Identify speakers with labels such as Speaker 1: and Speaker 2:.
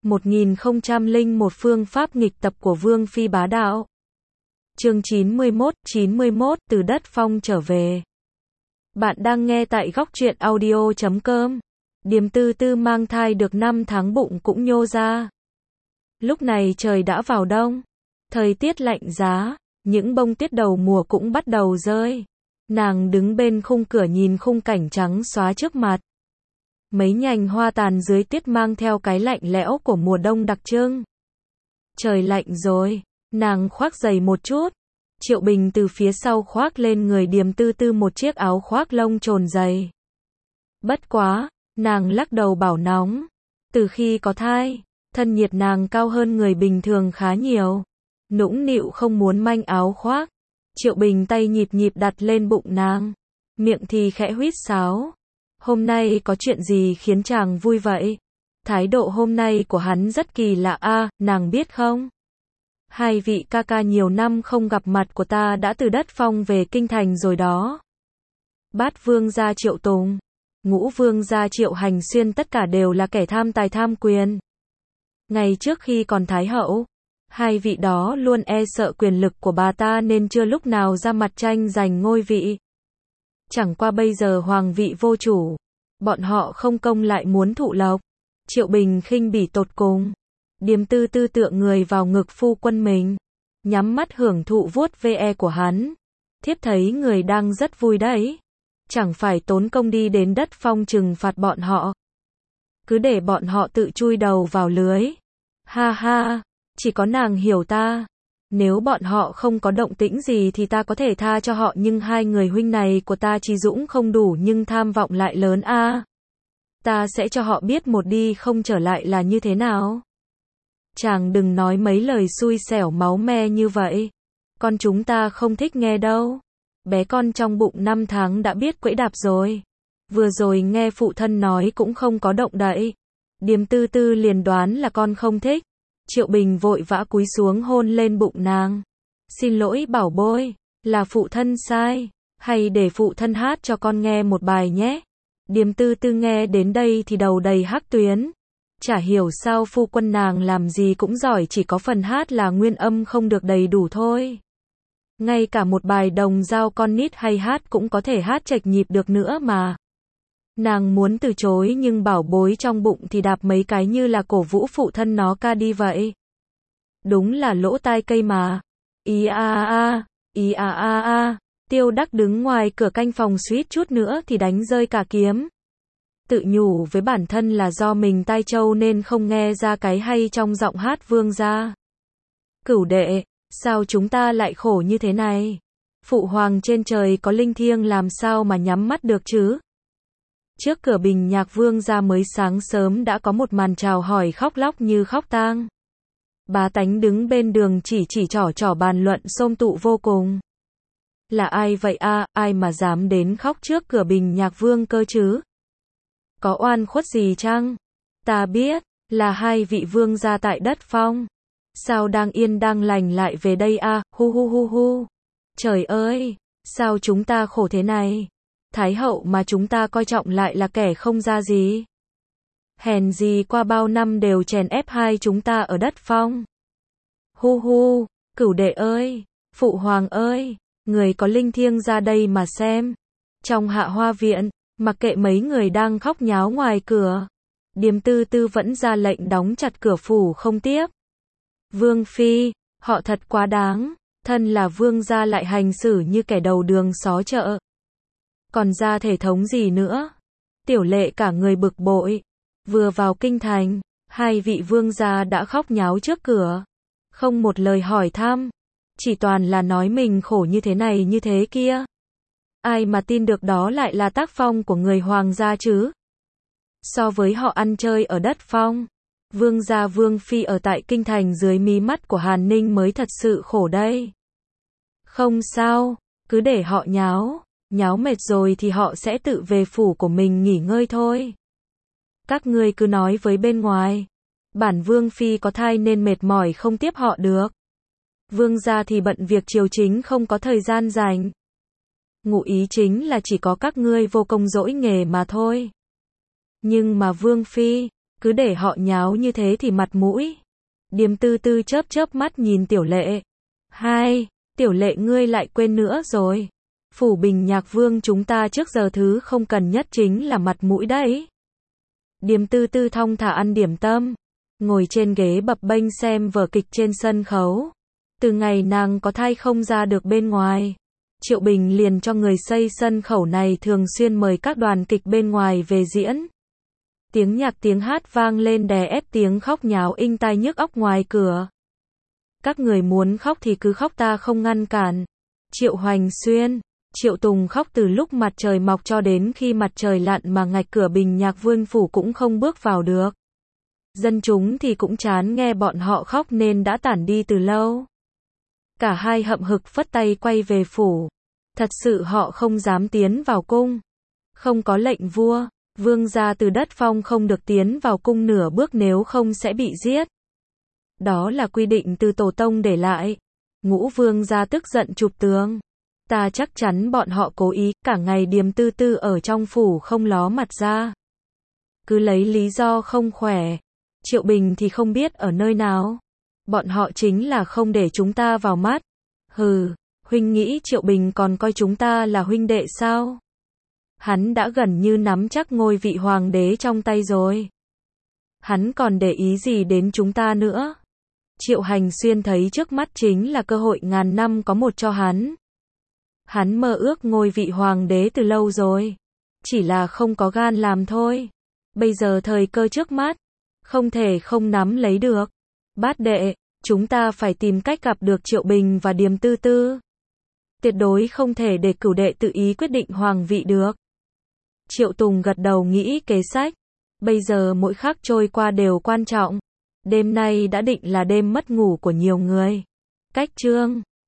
Speaker 1: 1001 phương pháp nghịch tập của Vương Phi bá đạo. Chương 91, từ đất phong trở về. Bạn đang nghe tại góc truyện audio.com. Điềm Tư Tư mang thai được 5 tháng bụng cũng nhô ra. Lúc này trời đã vào đông. Thời tiết lạnh giá, những bông tuyết đầu mùa cũng bắt đầu rơi. Nàng đứng bên khung cửa nhìn khung cảnh trắng xóa trước mặt. Mấy nhành hoa tàn dưới tuyết mang theo cái lạnh lẽo của mùa đông đặc trưng. Trời lạnh rồi, nàng khoác giày một chút. Triệu Bình từ phía sau khoác lên người Điềm Tư Tư một chiếc áo khoác lông trồn dày. Bất quá, nàng lắc đầu bảo nóng. Từ khi có thai, thân nhiệt nàng cao hơn người bình thường khá nhiều. Nũng nịu không muốn manh áo khoác. Triệu Bình tay nhịp nhịp đặt lên bụng nàng, miệng thì khẽ huýt sáo. Hôm nay có chuyện gì khiến chàng vui vậy? Thái độ hôm nay của hắn rất kỳ lạ a, nàng biết không? Hai vị ca ca nhiều năm không gặp mặt của ta đã từ đất phong về kinh thành rồi đó. Bát vương gia Triệu Tùng, ngũ vương gia Triệu Hành Xuyên tất cả đều là kẻ tham tài tham quyền. Ngày trước khi còn thái hậu, hai vị đó luôn e sợ quyền lực của bà ta nên chưa lúc nào ra mặt tranh giành ngôi vị. Chẳng qua bây giờ hoàng vị vô chủ, bọn họ không công lại muốn thụ lộc. Triệu Bình khinh bỉ tột cùng. Điềm Tư Tư tựa người vào ngực phu quân mình, nhắm mắt hưởng thụ vuốt ve của hắn. Thiếp thấy người đang rất vui đấy. Chẳng phải tốn công đi đến đất phong trừng phạt bọn họ. Cứ để bọn họ tự chui đầu vào lưới. Ha ha, chỉ có nàng hiểu ta. Nếu bọn họ không có động tĩnh gì thì ta có thể tha cho họ, nhưng hai người huynh này của ta trí dũng không đủ nhưng tham vọng lại lớn a. Ta sẽ cho họ biết một đi không trở lại là như thế nào. Chàng đừng nói mấy lời xui xẻo máu me như vậy. Con chúng ta không thích nghe đâu. Bé con trong bụng 5 tháng đã biết quẫy đạp rồi. Vừa rồi nghe phụ thân nói cũng không có động đậy. Điềm Tư Tư liền đoán là con không thích. Triệu Bình vội vã cúi xuống hôn lên bụng nàng. Xin lỗi bảo bối, là phụ thân sai. Hay để phụ thân hát cho con nghe một bài nhé. Điềm Tư Tư nghe đến đây thì đầu đầy hắc tuyến. Chả hiểu sao phu quân nàng làm gì cũng giỏi, chỉ có phần hát là nguyên âm không được đầy đủ thôi. Ngay cả một bài đồng dao con nít hay hát cũng có thể hát chệch nhịp được nữa mà. Nàng muốn từ chối nhưng bảo bối trong bụng thì đạp mấy cái như là cổ vũ phụ thân nó ca đi vậy. Đúng là lỗ tai cây mà. Ý a a, ý a a a. Tiêu Đắc đứng ngoài cửa canh phòng suýt chút nữa thì đánh rơi cả kiếm. Tự nhủ với bản thân là do mình tai trâu nên không nghe ra cái hay trong giọng hát vương gia. Cửu đệ, sao chúng ta lại khổ như thế này? Phụ hoàng trên trời có linh thiêng làm sao mà nhắm mắt được chứ? Trước cửa Bình Nhạc vương gia mới sáng sớm đã có một màn chào hỏi khóc lóc như khóc tang. Bá tánh đứng bên đường chỉ trỏ bàn luận xôm tụ vô cùng. Là ai vậy a, ai mà dám đến khóc trước cửa Bình Nhạc vương cơ chứ? Có oan khuất gì chăng? Ta biết, là hai vị vương gia tại đất phong. Sao đang yên đang lành lại về đây a, hu hu hu hu. Trời ơi, sao chúng ta khổ thế này? Thái hậu mà chúng ta coi trọng lại là kẻ không ra gì. Hèn gì qua bao năm đều chèn ép hai chúng ta ở đất phong. Hu hu, cửu đệ ơi, phụ hoàng ơi, người có linh thiêng ra đây mà xem. Trong Hạ Hoa viện, mặc kệ mấy người đang khóc nháo ngoài cửa, Điềm Tư Tư vẫn ra lệnh đóng chặt cửa phủ không tiếp. Vương phi, họ thật quá đáng, thân là vương gia lại hành xử như kẻ đầu đường xó chợ. Còn ra thể thống gì nữa? Tiểu Lệ cả người bực bội. Vừa vào kinh thành, hai vị vương gia đã khóc nháo trước cửa. Không một lời hỏi thăm. Chỉ toàn là nói mình khổ như thế này như thế kia. Ai mà tin được đó lại là tác phong của người hoàng gia chứ? So với họ ăn chơi ở đất phong, vương gia vương phi ở tại kinh thành dưới mí mắt của Hàn Ninh mới thật sự khổ đây. Không sao, cứ để họ nháo mệt rồi thì họ sẽ tự về phủ của mình nghỉ ngơi thôi. Các ngươi cứ nói với bên ngoài, bản vương phi có thai nên mệt mỏi không tiếp họ được. Vương gia thì bận việc triều chính không có thời gian rảnh. Ngụ ý chính là chỉ có các ngươi vô công dỗi nghề mà thôi. Nhưng mà vương phi, Cứ để họ nháo như thế thì mặt mũi. Điềm Tư Tư chớp chớp mắt nhìn Tiểu Lệ. Hai, Tiểu Lệ ngươi lại quên nữa rồi. Phủ Bình Nhạc Vương chúng ta trước giờ thứ không cần nhất chính là mặt mũi đấy. Điềm Tư Tư thong thả ăn điểm tâm, ngồi trên ghế bập bênh xem vở kịch trên sân khấu. Từ ngày nàng có thai không ra được bên ngoài, Triệu Bình liền cho người xây sân khấu này thường xuyên mời các đoàn kịch bên ngoài về diễn. Tiếng nhạc tiếng hát vang lên đè ép tiếng khóc nháo inh tai nhức óc ngoài cửa. Các người muốn khóc thì cứ khóc, ta không ngăn cản. Triệu Hoành Xuyên, Triệu Tùng khóc từ lúc mặt trời mọc cho đến khi mặt trời lặn mà ngạch cửa Bình Nhạc Vương phủ cũng không bước vào được. Dân chúng thì cũng chán nghe bọn họ khóc nên đã tản đi từ lâu. Cả hai hậm hực phất tay quay về phủ. Thật sự họ không dám tiến vào cung. Không có lệnh vua, vương gia Từ Đất Phong không được tiến vào cung nửa bước nếu không sẽ bị giết. Đó là quy định từ tổ tông để lại. Ngũ vương gia tức giận chụp tường. Ta chắc chắn bọn họ cố ý, cả ngày Điềm Tư Tư ở trong phủ không ló mặt ra. Cứ lấy lý do không khỏe. Triệu Bình thì không biết ở nơi nào. Bọn họ chính là không để chúng ta vào mắt. Hừ, huynh nghĩ Triệu Bình còn coi chúng ta là huynh đệ sao? Hắn đã gần như nắm chắc ngôi vị hoàng đế trong tay rồi. Hắn còn để ý gì đến chúng ta nữa? Triệu Hành Xuyên thấy trước mắt chính là cơ hội ngàn năm có một cho hắn. Hắn mơ ước ngôi vị hoàng đế từ lâu rồi. Chỉ là không có gan làm thôi. Bây giờ thời cơ trước mắt, không thể không nắm lấy được. Bát đệ, chúng ta phải tìm cách gặp được Triệu Bình và Điềm Tư Tư. Tuyệt đối không thể để cửu đệ tự ý quyết định hoàng vị được. Triệu Tùng gật đầu nghĩ kế sách. Bây giờ mỗi khắc trôi qua đều quan trọng. Đêm nay đã định là đêm mất ngủ của nhiều người. Cách chương